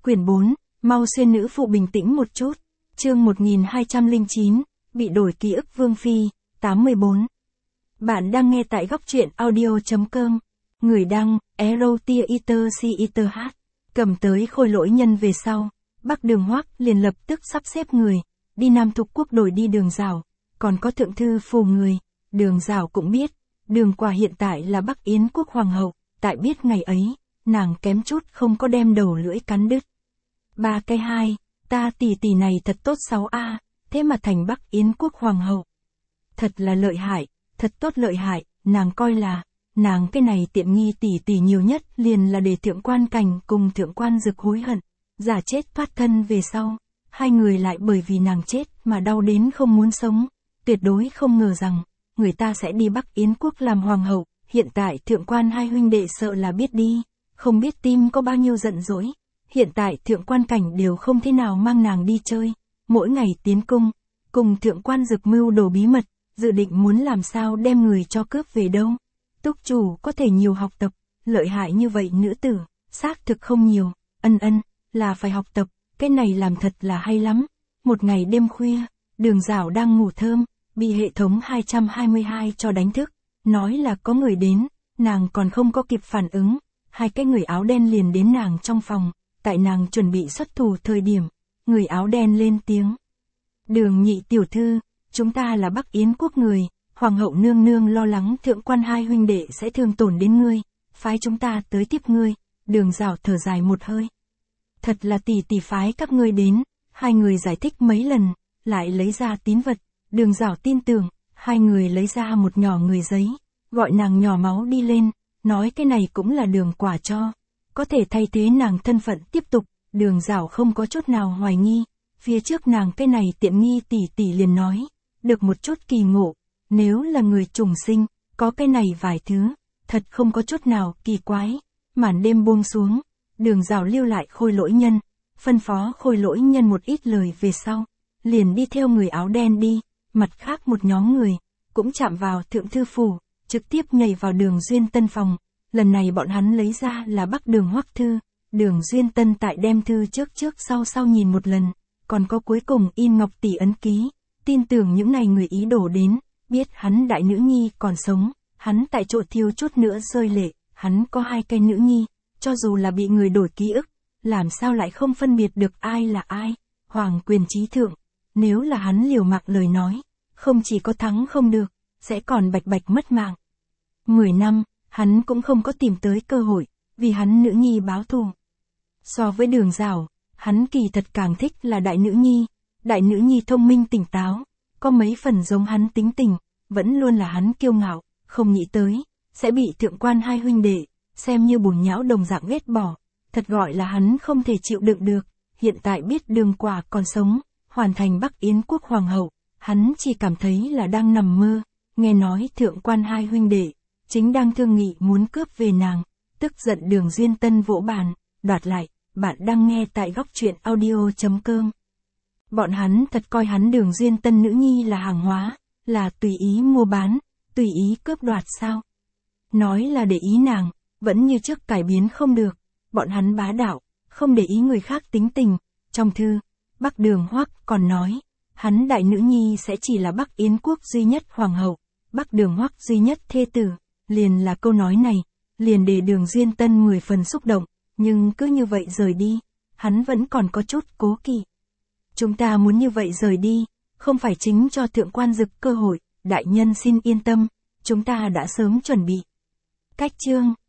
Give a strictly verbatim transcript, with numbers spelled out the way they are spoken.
Quyển bốn, mau xuyên nữ phụ bình tĩnh một chút. Chương một nghìn hai trăm lẻ chín, bị đổi ký ức Vương Phi, tám mươi bốn. Bạn đang nghe tại góc truyện audio.com. Người đăng, Erotia Iter Si Iter H. Cầm tới khôi lỗi nhân về sau, Bắc Đường Hoắc liền lập tức sắp xếp người, đi Nam Thục Quốc đổi đi Đường Giảo, còn có thượng thư phù người. Đường Giảo cũng biết, Đường Quả hiện tại là Bắc Yến quốc hoàng hậu, tại biết ngày ấy, nàng kém chút không có đem đầu lưỡi cắn đứt. Ba cái hai, ta tỷ tỷ này thật tốt sáu a, thế mà thành Bắc Yến quốc hoàng hậu. Thật là lợi hại, thật tốt lợi hại, nàng coi là, nàng cái này tiện nghi tỷ tỷ nhiều nhất liền là để thượng quan Cảnh cùng thượng quan Dực hối hận, giả chết thoát thân về sau, hai người lại bởi vì nàng chết mà đau đến không muốn sống, tuyệt đối không ngờ rằng, người ta sẽ đi Bắc Yến quốc làm hoàng hậu, hiện tại thượng quan hai huynh đệ sợ là biết đi, không biết tim có bao nhiêu giận dỗi. Hiện tại thượng quan Cảnh đều không thế nào mang nàng đi chơi, mỗi ngày tiến cung, cùng thượng quan Dực mưu đồ bí mật, dự định muốn làm sao đem người cho cướp về đâu. Túc chủ có thể nhiều học tập, lợi hại như vậy nữ tử, xác thực không nhiều, ân ân, là phải học tập, cái này làm thật là hay lắm. Một ngày đêm khuya, Đường Giảo đang ngủ thơm, bị hệ thống hai trăm hai mươi hai cho đánh thức, nói là có người đến, nàng còn không có kịp phản ứng, hai cái người áo đen liền đến nàng trong phòng. Tại nàng chuẩn bị xuất thủ thời điểm, người áo đen lên tiếng. Đường nhị tiểu thư, chúng ta là Bắc Yến quốc người, hoàng hậu nương nương lo lắng thượng quan hai huynh đệ sẽ thương tổn đến ngươi, phái chúng ta tới tiếp ngươi. Đường Giảo thở dài một hơi. Thật là tỷ tỷ phái các ngươi đến, hai người giải thích mấy lần, lại lấy ra tín vật, Đường Giảo tin tưởng, hai người lấy ra một nhỏ người giấy, gọi nàng nhỏ máu đi lên, nói cái này cũng là Đường Quả cho. Có thể thay thế nàng thân phận tiếp tục, Đường Giảo không có chút nào hoài nghi, phía trước nàng cái này tiện nghi tỷ tỷ liền nói, được một chút kỳ ngộ, nếu là người trùng sinh, có cái này vài thứ, thật không có chút nào kỳ quái. Màn đêm buông xuống, Đường Giảo lưu lại khôi lỗi nhân, phân phó khôi lỗi nhân một ít lời về sau, liền đi theo người áo đen đi, mặt khác một nhóm người, cũng chạm vào thượng thư phủ, trực tiếp nhảy vào Đường Duyên Tân phòng. Lần này bọn hắn lấy ra là Bắc Đường Hoắc thư, Đường Duyên Tân tại đem thư trước trước sau sau nhìn một lần, còn có cuối cùng in ngọc tỷ ấn ký, tin tưởng những này người ý đổ đến, biết hắn đại nữ nhi còn sống, hắn tại chỗ thiêu chút nữa rơi lệ, hắn có hai cây nữ nhi, cho dù là bị người đổi ký ức, làm sao lại không phân biệt được ai là ai, hoàng quyền trí thượng, nếu là hắn liều mạng lời nói, không chỉ có thắng không được, sẽ còn bạch bạch mất mạng. Mười năm. Hắn cũng không có tìm tới cơ hội, vì hắn nữ nhi báo thù. So với Đường Giảo, hắn kỳ thật càng thích là đại nữ nhi, đại nữ nhi thông minh tỉnh táo, có mấy phần giống hắn tính tình, vẫn luôn là hắn kiêu ngạo, không nghĩ tới, sẽ bị thượng quan hai huynh đệ, xem như bùn nhão đồng dạng ghét bỏ, thật gọi là hắn không thể chịu đựng được, hiện tại biết Đường Quả còn sống, hoàn thành Bắc Yến quốc hoàng hậu, hắn chỉ cảm thấy là đang nằm mơ, nghe nói thượng quan hai huynh đệ. Chính đang thương nghị muốn cướp về nàng, tức giận Đường Duyên Tân vỗ bàn, đoạt lại, bạn đang nghe tại góc truyện audio.com. Bọn hắn thật coi hắn Đường Duyên Tân nữ nhi là hàng hóa, là tùy ý mua bán, tùy ý cướp đoạt sao. Nói là để ý nàng, vẫn như trước cải biến không được, bọn hắn bá đạo, không để ý người khác tính tình. Trong thư, Bắc Đường Hoắc còn nói, hắn đại nữ nhi sẽ chỉ là Bắc Yến quốc duy nhất hoàng hậu, Bắc Đường Hoắc duy nhất thê tử. Liền là câu nói này, liền để Đường Duyên Tân mười phần xúc động, nhưng cứ như vậy rời đi, hắn vẫn còn có chút cố kỵ. Chúng ta muốn như vậy rời đi, không phải chính cho thượng quan Dực cơ hội, đại nhân xin yên tâm, chúng ta đã sớm chuẩn bị. Cách chương